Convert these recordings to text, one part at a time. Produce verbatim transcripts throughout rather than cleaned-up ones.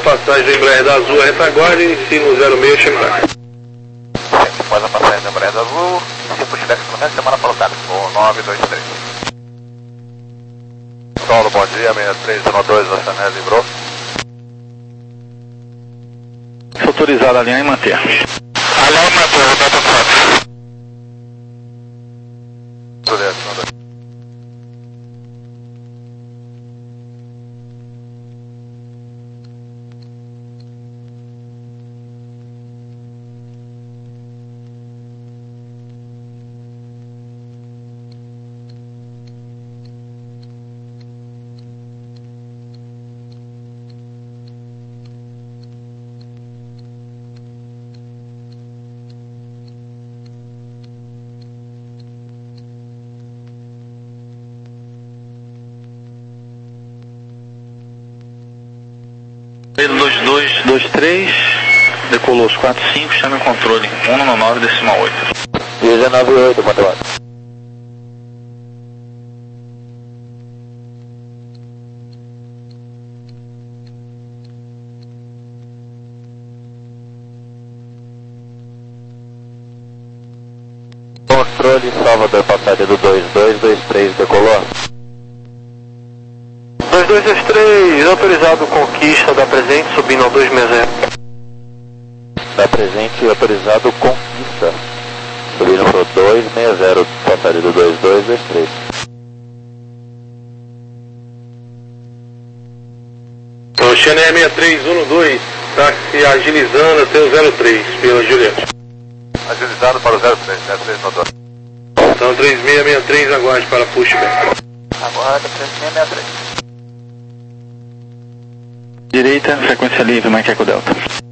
passagem do Embraer da Azul, a retaguarda, inicie no zero seis, chame táxi. Após a passagem do Embraer da Azul, inicie pushback fluminense, semana para o táxi, voo nove dois três. Solo, bom dia, seis três um dois, a Chanel livrou. Autorizado a alinhar e manter. Alinhar e manter, Roberto Santos. Beleza, beleza. dois dois dois três, decolou os quatro cinco, chame o controle um nove nove decimal oito. dezenove oito, Matemática. Controle Salvador, passagem do dois dois dois três, decolou. dois dois dois três, autorizado conquista da presente, subindo ao dois seis zero. Da presente, autorizado conquista, subindo para o dois seis zero, passagem do dois dois dois três. Então, Chanel seis três um dois, táxi agilizando até o zero três, pela Juliette. Agilizado para o zero três, zero três no dois. Então, três seis seis três, aguarde para pushback. Aguarda, três seis seis três. Direita, frequência livre, Mike Eco Delta.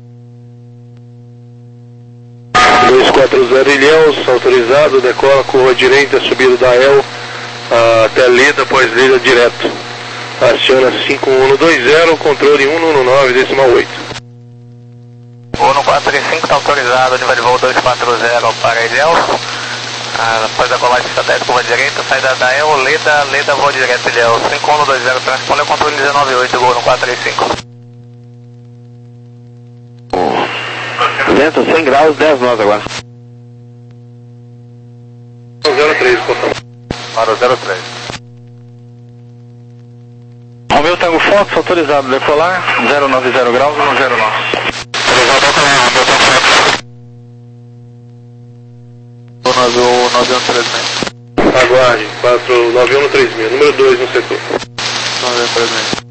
dois quatro zero Ilhéus, autorizado, decola, curva direita, subida da E L, uh, até Leda, após Leda direto. Aciona cinco um dois zero, controle um nove nove decimal oito. Voo no quatro três cinco está autorizado, nível de voo dois quatro zero para Ilhéus. Ah, após a colagem estratégica, curva direita, saída da E L, Leda, Leda, voo direto Ilhéus. cinco um dois zero, transpondeu controle dezenove oito, voo no quatro três cinco. Vento cem graus, dez nós agora. zero três, por favor. Para o zero três. Romeu Tango Fox, autorizado decolar, zero nove zero graus, um zero nove. Autorizado decolar, Romeu Tango Fox. nove um três seis. Aguarde, quatro nove um três seis, número dois no setor. nove um três seis.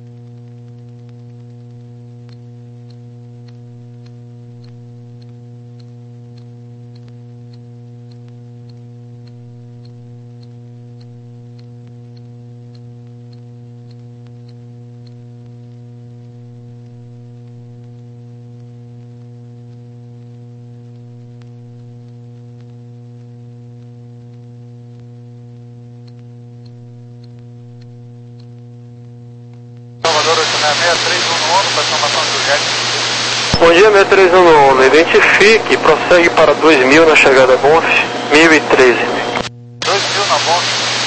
Bom dia, seis três um um, identifique, prossegue para dois mil na chegada Bonf, mil e treze. dois mil na Bonf.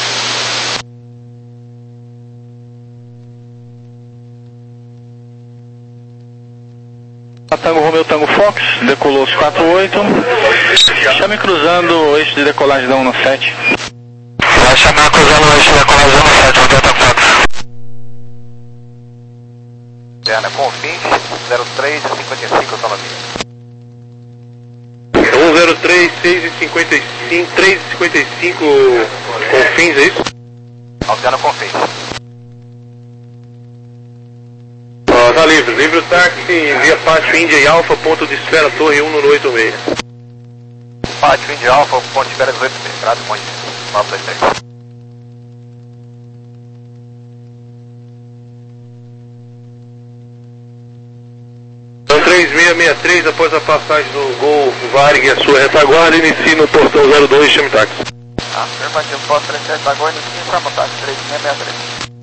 Tango Romeu Tango Fox, decolou os quatro oito, chame cruzando o eixo de decolagem da um no sete. Vai chamar cruzando o eixo de decolagem da um no sete, Romeu Tango Fox. Diana, Confins, zero três cinquenta e cinco, só na minha. um zero três, seis e cinquenta e cinco, três e cinquenta e cinco, Confins, é isso? Alciano Confins. Ah, tá livre, livre o táxi, via Pátio Índia e Alfa, ponto de espera, torre um no oito seis. Pátio Índia Alfa, ponto de espera dezoito seis, grado Monte, nove dois três. três seis seis três, após a passagem do Gol Varig e a sua retaguarda, inicie no portão zero dois, chame táxi. Afirmativo, posto três sete agora, inicie informa táxi, três seis seis três.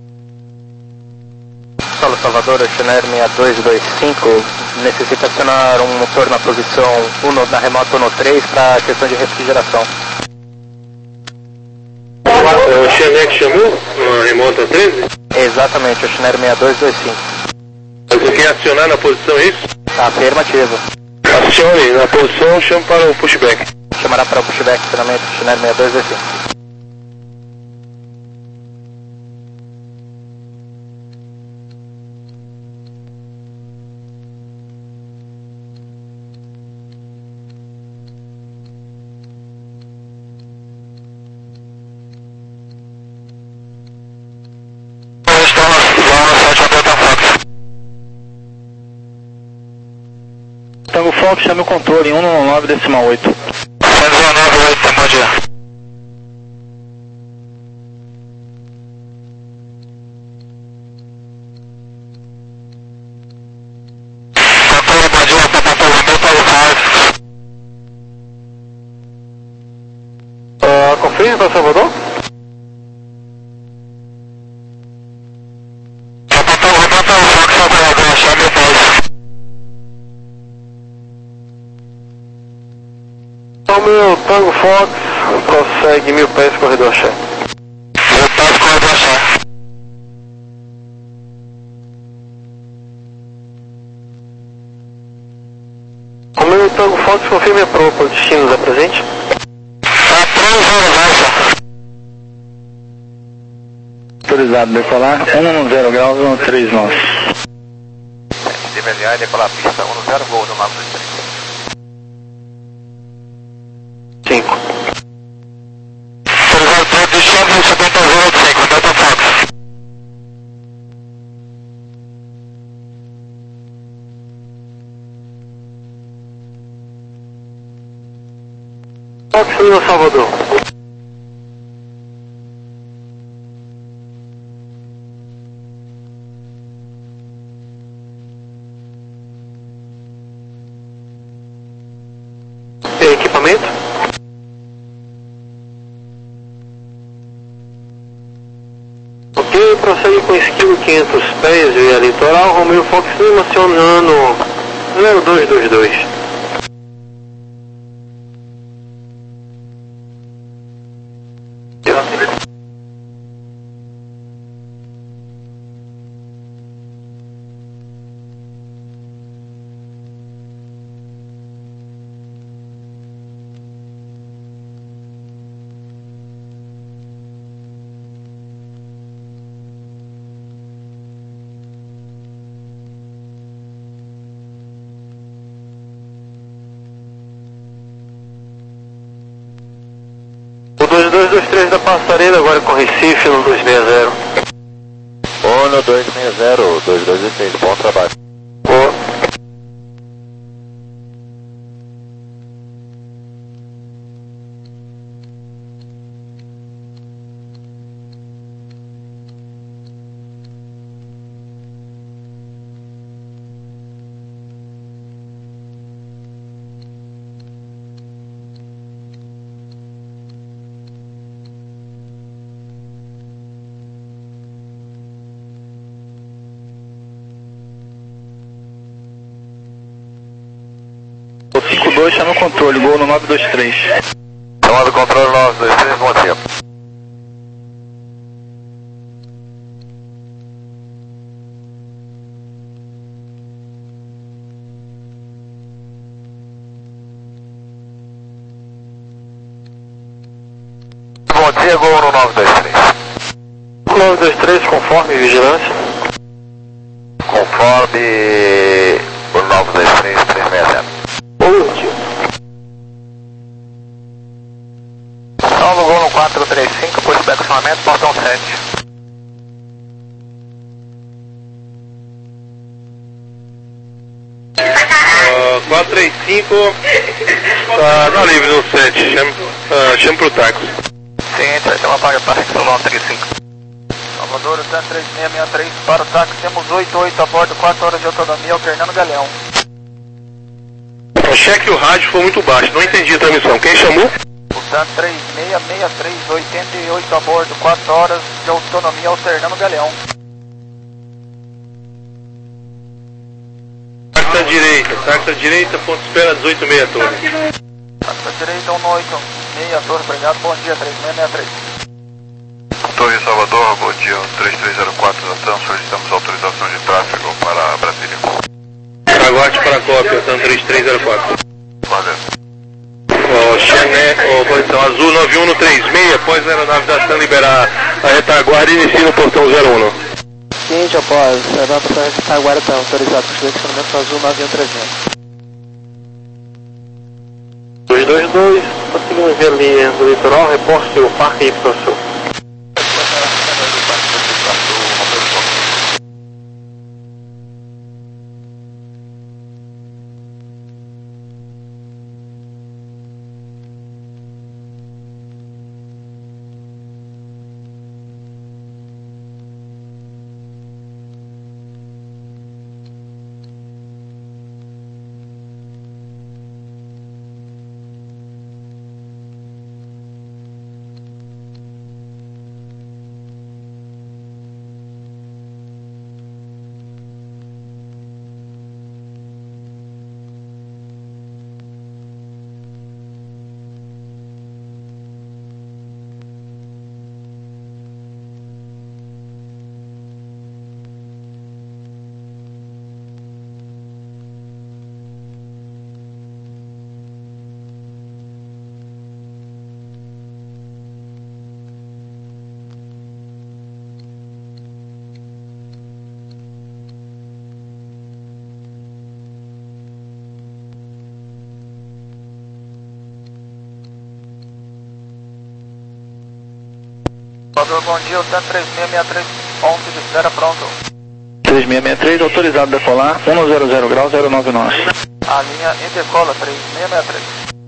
Solo Salvador, Chanel seis dois dois cinco, necessita acionar um motor na posição um na remota um três para questão de refrigeração. É o Chanel que chamou, na remota treze? Exatamente, o Chanel seis dois dois cinco. Você quer acionar na posição, é isso? Afirmativo. Acione na posição, chama para o pushback. Chamará para o pushback, finalmente, Chinook sessenta e dois V cinco. Tango Fox, chame o controle em cento e nove decimal oito. cento e nove, oito, bom dia. Controle, bom dia, tá controle, Metal Uh, confirme para Salvador? Meu Tango Fox, prossegue mil pés, corredor chefe. Mil pés, corredor chefe. O meu Tango Fox, confirme a proa para o destino da presente. Tá três zero, Autorizado, decolar cem graus, treze nós. D V L A, decolar a pista dez, voo no mapa do três. cinco. Autorizado para o destino setenta zero oito cinco, Delta Fox. Fox, Lima, Salvador. Equipamento? Ok, prossegue com esquilo quinhentos pés via litoral, Romeo Fox Lima acionando zero dois dois dois. dois dois dois três da Passarela, agora com Recife no dois seis zero. Ô, no dois seis zero, dois dois seis, bom trabalho. Ô. cinco dois, chama o controle, gol no nove dois três. Chamado controle nove dois três, bom dia. Bom dia, gol no nove dois três. nove dois três, conforme vigilância. Conforme o nove dois três, três seis zero. Bom dia. Salvo gol no quatro três cinco, pushback acionamento, portão sete. Uh, quatro três cinco, tá, tá livre no sete, chama, uh, chama pro táxi. Seguinte, vai ter uma vaga para o nove três cinco. Salvador, zero três seis seis três, para o táxi, temos oito oito a bordo, quatro horas de autonomia, alternando Galeão. Cheque o rádio, foi muito baixo, não entendi a transmissão. Quem chamou? O Zan três seis seis três, oitenta e oito a bordo, quatro horas de autonomia, alternando Galeão. Taxa direita, taxa direita, ponto espera dezoito seis seis, Torre. Taxa direita, um oito seis, Torre, obrigado, bom dia, três seis seis três. Torre Salvador, bom dia, três três zero quatro da TAM, solicitamos autorização de tráfego para Brasília. Aguarde para a cópia, TAM três três zero quatro. Valeu. O Xané, o posição azul nove um no três seis, após a aeronave da TAM liberar a retaguarda, inicia no portão zero um. Seguinte, após a aeronave da retaguarda está autorizada para o direcionamento azul nove um trezentos. dois dois dois, conseguimos ver ali do litoral, reporte o Parque Y Sul. Bom dia, o TAM três seis seis três, ponto de espera pronto. três seis seis três, autorizado a decolar, um zero zero grau, zero nove nove. A linha em decola, três seis seis três.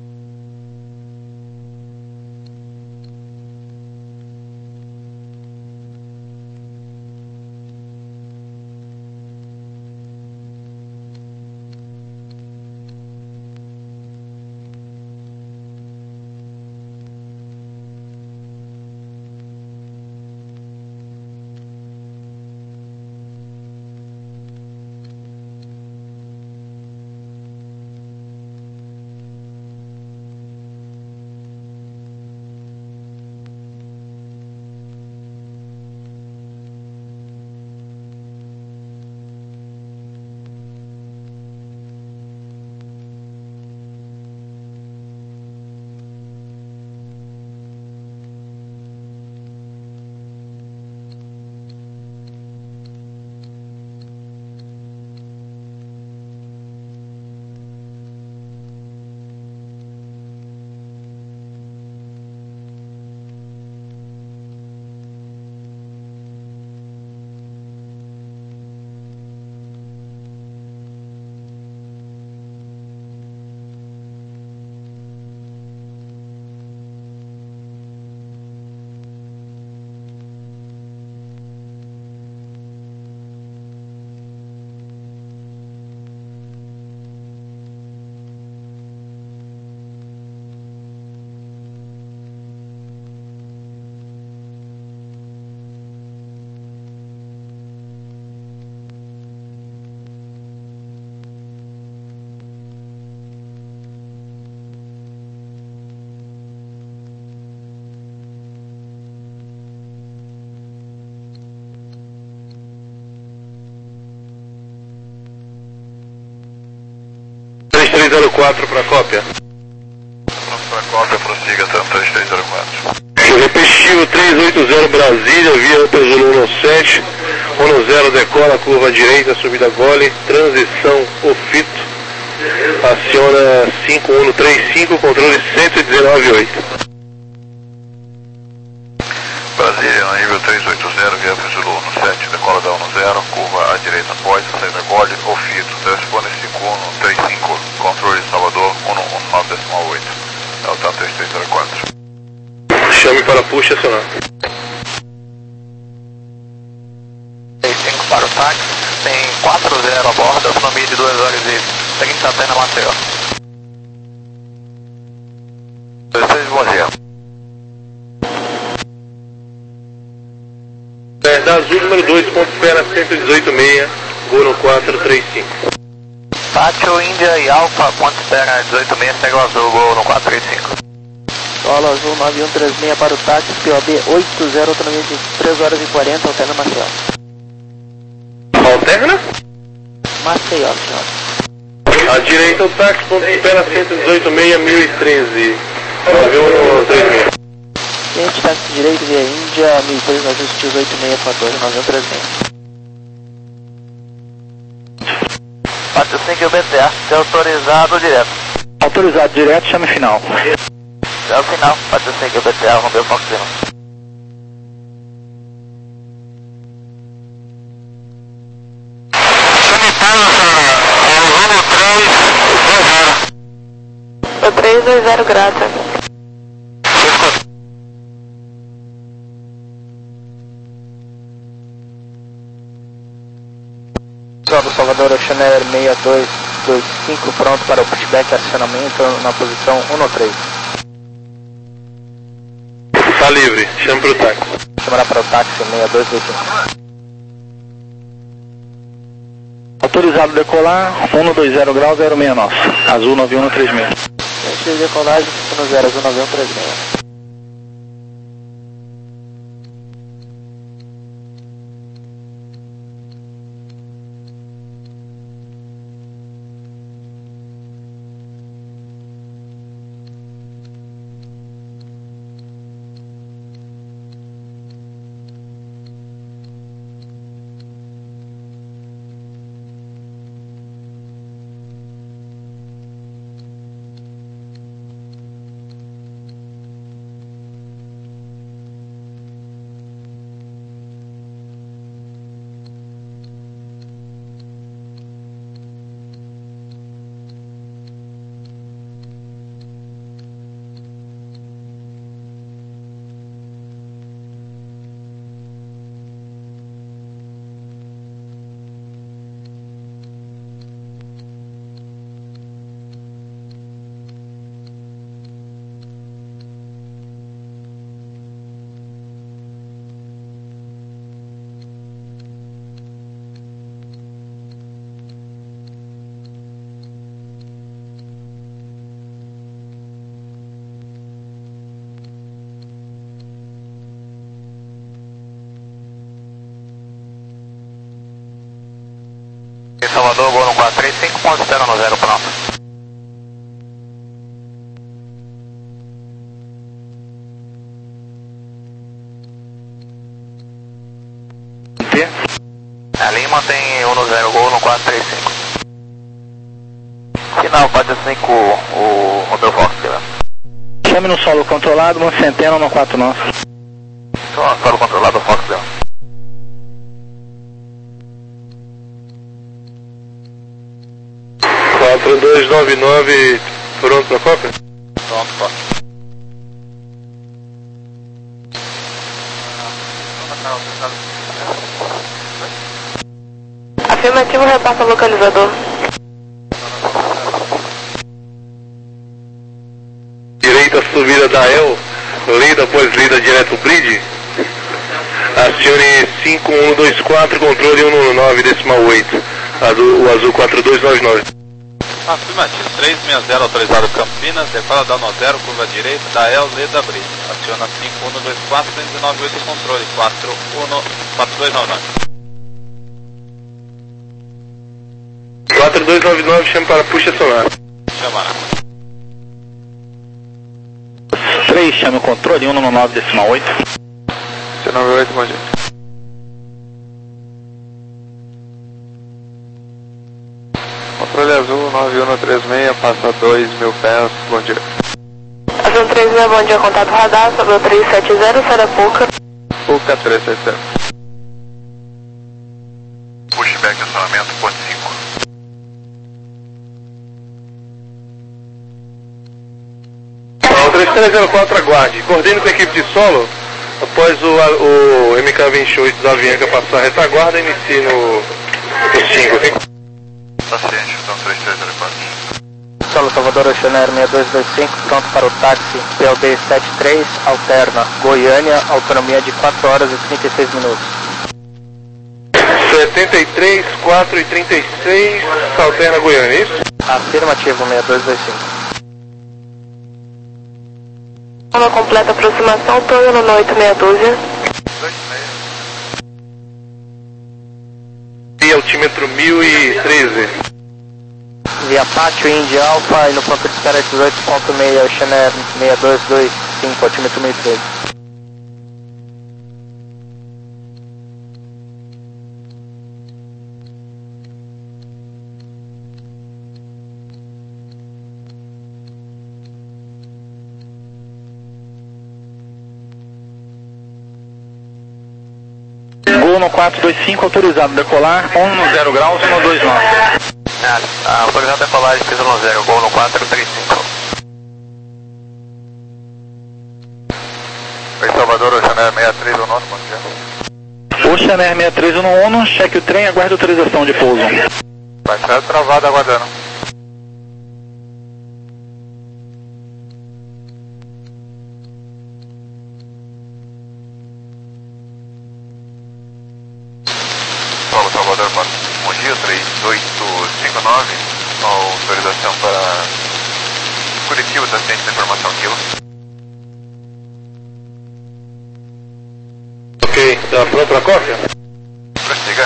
três três zero quatro para a cópia. Pronto para a cópia, prossiga, TAM três três zero quatro. Repetitivo três oito zero Brasília, via Pesolino sete, um zero decola, curva à direita, subida gole, transição Ofito, aciona cinco um três cinco, controle cento e dezenove oito. Brasília, no nível três oito zero, via Pesolino sete, decola da um zero, curva à direita após, saída gole, Ofito, transpone cinco um três cinco, controle Salvador um um nove oito. É o TAM três três zero quatro. Chame para push acionar. cinco para o táxi, tem quatro zero a bordo, autonomia de duas horas e trinta até na Maceió. dezesseis, bom dia. Da Azul número dois, ponto espera cento e dezoito seis, voo no quatro três cinco. Pátio, Índia e Alfa, ponto espera dezoito seis, segue o azul, gol no quatro três cinco. Solo Azul nove um três seis para o táxi, P O B oito zero, autonomia de três horas e quarenta, alterna Maceió. Alterna? Maceió, senhor. À direita o táxi, ponto de espera cento e dezoito, seis mil e treze. nove um três seis. Cliente táxi direito via Índia, mil e três, ajuste dezoito seis um quatro, nove um três seis. quatro cinco B T A, é autorizado direto. Autorizado direto, chame final. É o final, quatro cinco B T A, Romeu Fox Lima. O três dois zero, grata. Salve Salvador, Oceaner seis dois dois cinco, pronto para o pushback, acionamento na posição um três. Tá livre, chama pro táxi. Chamará para o táxi seis dois dois cinco. Autorizado decolar, um dois zero grau, zero seis nosso. Azul nove um três seis. Cliente de decolagem, um zero azul nove um três seis. Salvador, gol no quatro três cinco, ponto espera no zero, pronto. P? A Lima tem um no zero, gol no quatro três cinco. Final quatro cinco, o Romeu Fox, Chame no solo controlado, uma centena no quatro nosso. Só solo controlado, Fox, quatro dois nove nove, pronto pra cópia? Pronto, pronto. Afirmativo, repassa o localizador. Direita subida da El, lida após lida direto bridge. Acione cinco um dois quatro, controle um nove decimal oito. O azul quatro dois nove nove. Afirmativo, três seis zero, autorizado Campinas, decola da um zero, curva direita, da El, Leda Bridge. Aciona cinco um dois quatro, dois nove oito, controle quatro um quatro dois nove nove. quatro dois nove nove, chama para puxa sonar. Chamará. três, chame o controle, um nove decimal oito. C nove oito, bom dia. Controle azul nove um três seis, passa dois mil pés, bom dia. Azul três seis, bom dia, contato radar, sobre o três sete zero, Sarapuca. Puca três sete zero. Pushback, acionamento, ponto cinco. três três zero quatro, aguarde. Coordene com a equipe de solo. Após o, o M K vinte e oito da Avianca passar a retaguarda, inicie no, no cinco, ok? Tá ciente, então três três zero quatro. Solo Salvador, Oceaner seis dois dois cinco, pronto para o táxi, P O B sete três, alterna, Goiânia, autonomia de quatro horas e trinta e seis minutos. setenta e três, quatro e trinta e seis, alterna Goiânia, é isso? Afirmativo, seis dois dois cinco. Uma completa aproximação, Tonho no oito meia dúzia. E altímetro mil e treze. Via Pátio, India Alpha e no ponto de espera dezoito ponto seis, Oceanair seis dois dois cinco, altímetro mil e treze. Gol no quatro dois cinco, autorizado decolar, um no zero graus, um no dois nove. Ah, autorizado decolagem, piso no zero, gol no quatro três cinco. Oi, Salvador, Oceanair seis três, o nosso, bom dia. Oceanair seis três um ONU, cheque o trem, aguarde autorização de pouso. Vai ser travado, aguardando. Paulo Salvador, bom dia, três oito cinco nove, autorização para Curitiba, está ciente da informação Kilo. Ok, tá pronto para cópia? Prossiga.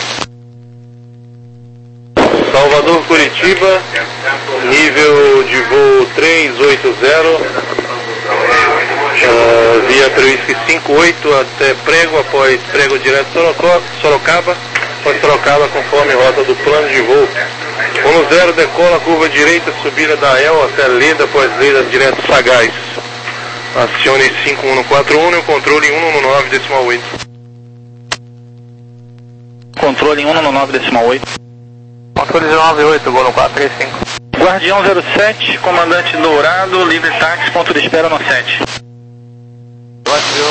Salvador, Curitiba, nível de voo três oito zero, uh, via Previsque cinco oito até Prego, após Prego direto Sorocó, Sorocaba, após Sorocaba conforme rota do plano de voo. um zero decola, curva direita, subida da E L até Leda, após Leda direto Sagaz. Acione cinco um quatro um e o controle um no nove decimal oito. Controle um no nove decimal oito. Controle zero nove oito, gol no quatro três cinco. Guardião zero sete, comandante Dourado, livre táxi, ponto de espera no sete. Brasil.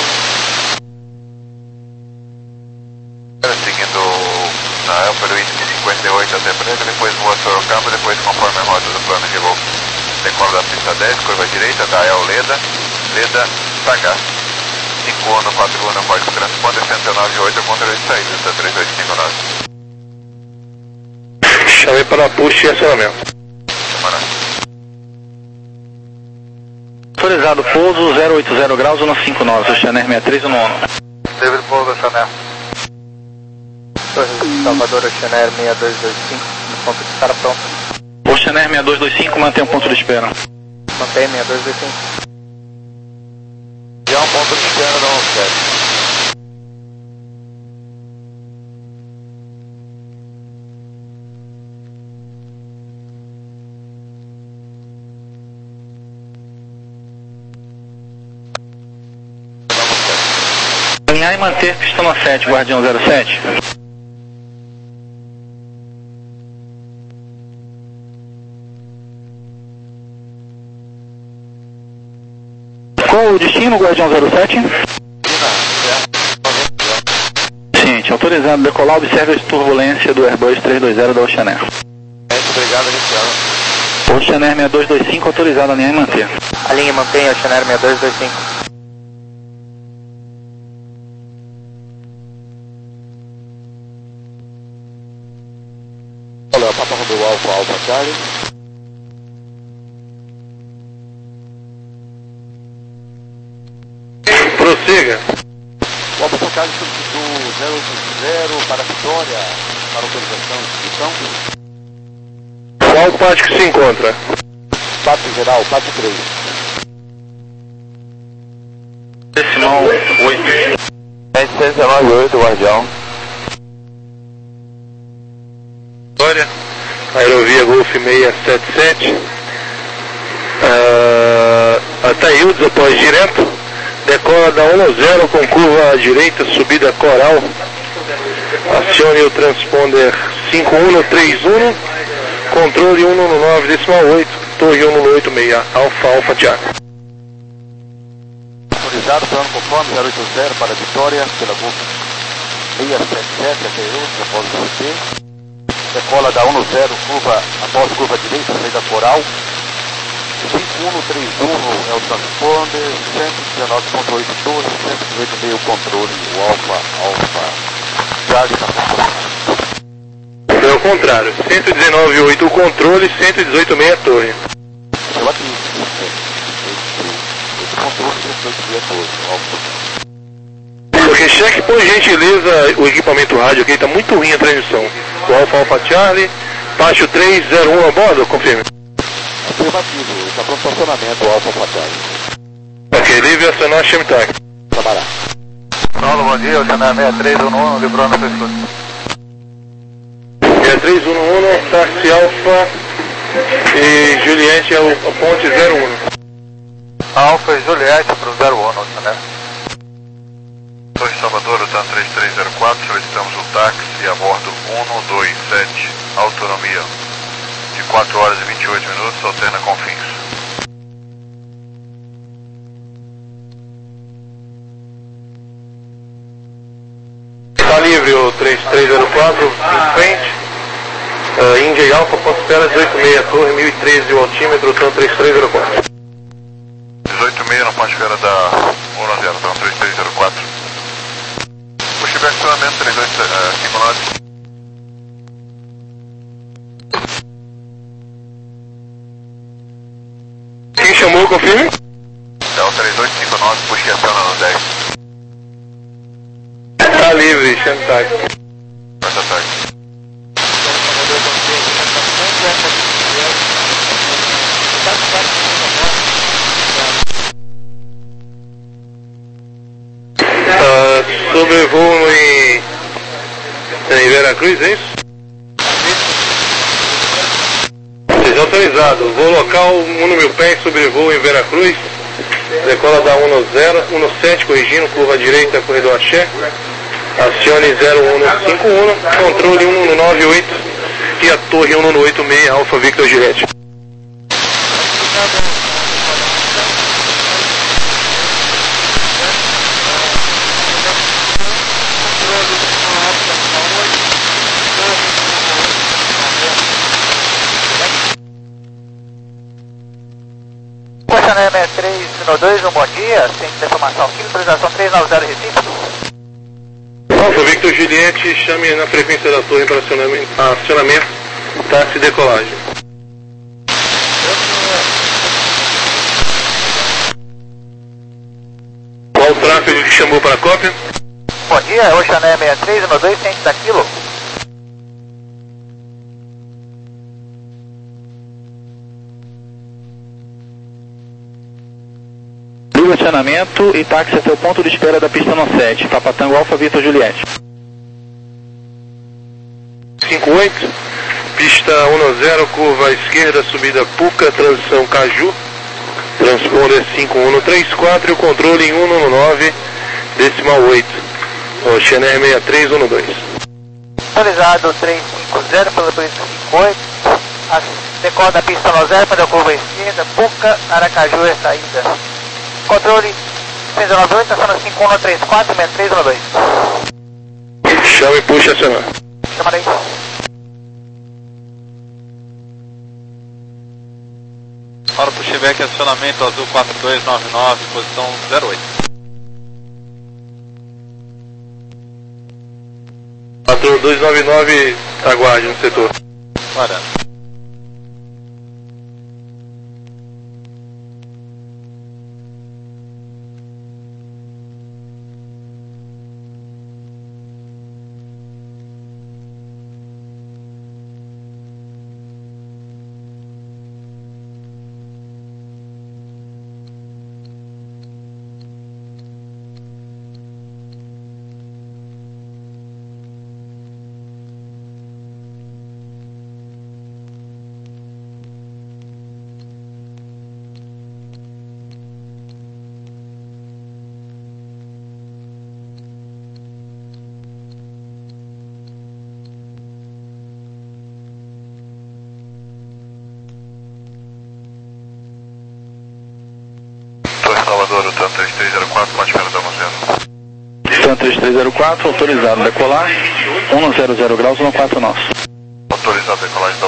Seguindo na Alfa Luísque cinquenta e oito até Prego, depois voa Sorocaba, depois conforme a rota do plano de voo. Decola da pista dez, curva direita, da E L Leda, Leda, Sagaz. cinco um quatro um, código transponder cento e nove oito, controle de saída, está três oito cinco nove. Chamei para push e acionamento. Semana. Autorizado pouso zero oito zero graus, um no cinco nove, Oceanair seis três um ONU. David Pouso, Oceanair. Salvador, Oceanair seis dois dois cinco, no ponto de espera pronto. Oceanair seis dois dois cinco, mantém o ponto de espera. Mantém seis dois dois cinco. Já um ponto de espera no sete. Alinhar e manter pista no sete, Guardião zero sete. Qual o destino, Guardião zero sete? Ciente, autorizado decolar, observe a turbulência do Airbus trezentos e vinte da Oceanair. Obrigado, inicial. Oceanair seis dois dois cinco, autorizado a alinhar e manter. Alinha e mantém, Oceanair seis dois dois cinco. Olha, Papa Romeu Alfa, Alfa Charlie. Prossiga. O Alfa Charlie solicitou zero oito zero para a Vitória, para autorização de inscrição. Qual parte que se encontra? Pátio geral, Pátio três. Decimal oito. setecentos e nove oito, Guardião. Vitória, Aerovia Golf seis sete sete, uh, Ataíldes após direto, decola da um zero com curva à direita, subida Coral, acione o transponder cinco um três um, controle um no nove decimal oito, torre um no oito seis, Alfa Alfa Tiago. Autorizado, plano conforme zero oito zero para a Vitória, pela Golf seis sete sete, Ataíldes após o C T. Decola da um zero, curva, após curva direita, saída Coral. cinco um três um é o transponder, cento e dezenove ponto oito doze, cento e dezoito meio controle, o Alfa, Alfa, Charlie está funcionando. Pelo contrário, cento e dezenove ponto oito o controle, cento e dezoito meio a torre. Eu aqui, esse controle, cento e dezoito Ok, cheque por gentileza o equipamento rádio aqui, está muito ruim a transmissão. O Alfa Alfa Charlie, Pacho três zero um a bordo, confirme. Afirmativo, está pronto estacionamento, Alfa Alfa Charlie. Ok, livre acionar Chemtag. Trabalhar. Paulo, bom dia, o canal seis três um um, livrou no pescoço. seis três um um, táxi Alfa e Juliette é o a ponte zero um. Alfa e Juliette para o zero um, né? Torre Salvador, o TAN três três zero quatro, solicitamos o táxi a bordo um dois sete, autonomia de quatro horas e vinte e oito minutos, alterna Confins. Está livre o três três zero quatro, em frente. Uh, Índia e Alfa, ponto espera dezoito seis, torre mil e treze, o altímetro, TAN três três zero quatro. dezoito seis na ponte espera da um zero, TAN três três zero quatro. Pushback acionamento três oito cinco nove. Quem chamou, confirme? É o três oito cinco nove, puxa e aciona no dez. Está livre, Chemtag. Força ataque. Uh, sobrevoo em, em Veracruz, é isso? Seja autorizado. Voo local um mil pés, sobrevoo em Veracruz. Decola da um zero, um sete, corrigindo, curva direita, corredor Axé. Acione zero um cinco um, controle um nove oito e a torre um oito seis, Alfa Victor Juliette. Coxa seis três um dois, um bom dia, sem informação aqui, autorização três nove zero Recife. Alfa Victor Juliette, chame na frequência da torre para acionamento, acionamento táxi decolagem. Qual o tráfego que chamou para a cópia? Bom dia, Ocean seis três um dois, cento da quilo. Livre acionamento e táxi até o ponto de espera da pista no sete, Papatango Alfa Victor Juliette. cinco oito, pista um zero, curva à esquerda, subida Puca, transição Caju, transponder cinco um três quatro e o controle em um nove, decimal oito, Ocean seis três um dois. Autorizado três cinco zero pela polícia cinco oito, decola da pista no zero para a curva à esquerda, Puca, Aracaju é saída. Controle seis nove oito, aciona cinco um três quatro, seis três um dois. Chama e puxa acionar. Chama daí. Para o pushback, acionamento azul quatro dois nove nove, posição zero oito. quatro dois nove nove, aguarde no setor. Guarda. Salvador, o TAN três três zero quatro, pode esperar da um zero. TAN três três zero quatro, autorizado decolar, um zero zero graus, um quatro nós. Autorizado decolagem da